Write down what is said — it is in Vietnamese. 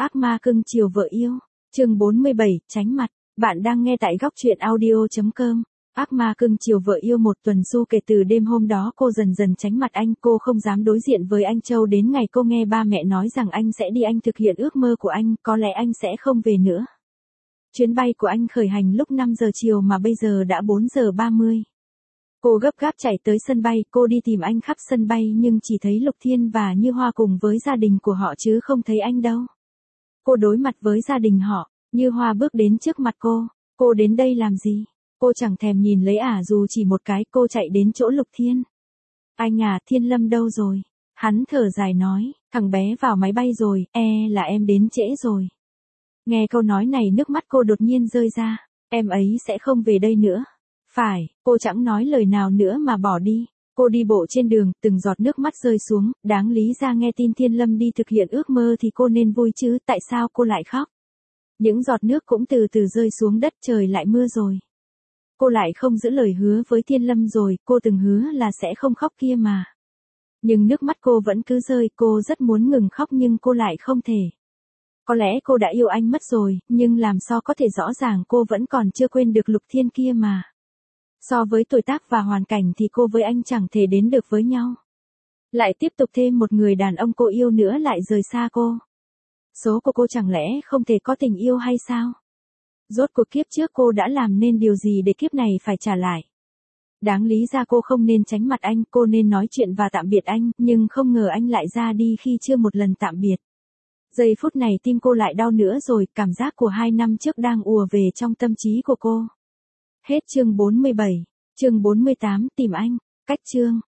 Ác ma cưng chiều vợ yêu. Chương 47, tránh mặt. Bạn đang nghe tại góc truyện audio.com. Ác ma cưng chiều vợ yêu. Một tuần du kể từ đêm hôm đó cô dần dần tránh mặt anh. Cô không dám đối diện với anh Châu đến ngày cô nghe ba mẹ nói rằng anh sẽ đi, anh thực hiện ước mơ của anh, có lẽ anh sẽ không về nữa. Chuyến bay của anh khởi hành lúc 5 giờ chiều mà bây giờ đã 4 giờ 30. Cô gấp gáp chạy tới sân bay, cô đi tìm anh khắp sân bay nhưng chỉ thấy Lục Thiên và Như Hoa cùng với gia đình của họ chứ không thấy anh đâu. Cô đối mặt với gia đình họ, Như Hoa bước đến trước mặt cô đến đây làm gì? Cô chẳng thèm nhìn lấy dù chỉ một cái, cô chạy đến chỗ Lục Thiên. Anh à, Thiên Lâm đâu rồi? Hắn thở dài nói, thằng bé vào máy bay rồi, là em đến trễ rồi. Nghe câu nói này nước mắt cô đột nhiên rơi ra, em ấy sẽ không về đây nữa. Phải, cô chẳng nói lời nào nữa mà bỏ đi. Cô đi bộ trên đường, từng giọt nước mắt rơi xuống, đáng lý ra nghe tin Thiên Lâm đi thực hiện ước mơ thì cô nên vui chứ, tại sao cô lại khóc? Những giọt nước cũng từ từ rơi xuống đất, trời lại mưa rồi. Cô lại không giữ lời hứa với Thiên Lâm rồi, cô từng hứa là sẽ không khóc kia mà. Nhưng nước mắt cô vẫn cứ rơi, cô rất muốn ngừng khóc nhưng cô lại không thể. Có lẽ cô đã yêu anh mất rồi, nhưng làm sao có thể, rõ ràng cô vẫn còn chưa quên được Lục Thiên kia mà. So với tuổi tác và hoàn cảnh thì cô với anh chẳng thể đến được với nhau. Lại tiếp tục thêm một người đàn ông cô yêu nữa lại rời xa cô. Số của cô chẳng lẽ không thể có tình yêu hay sao? Rốt cuộc kiếp trước cô đã làm nên điều gì để kiếp này phải trả lại? Đáng lý ra cô không nên tránh mặt anh, cô nên nói chuyện và tạm biệt anh, nhưng không ngờ anh lại ra đi khi chưa một lần tạm biệt. Giây phút này tim cô lại đau nữa rồi, cảm giác của 2 năm trước đang ùa về trong tâm trí của cô. Hết chương 47, chương 48, tìm anh, cách chương.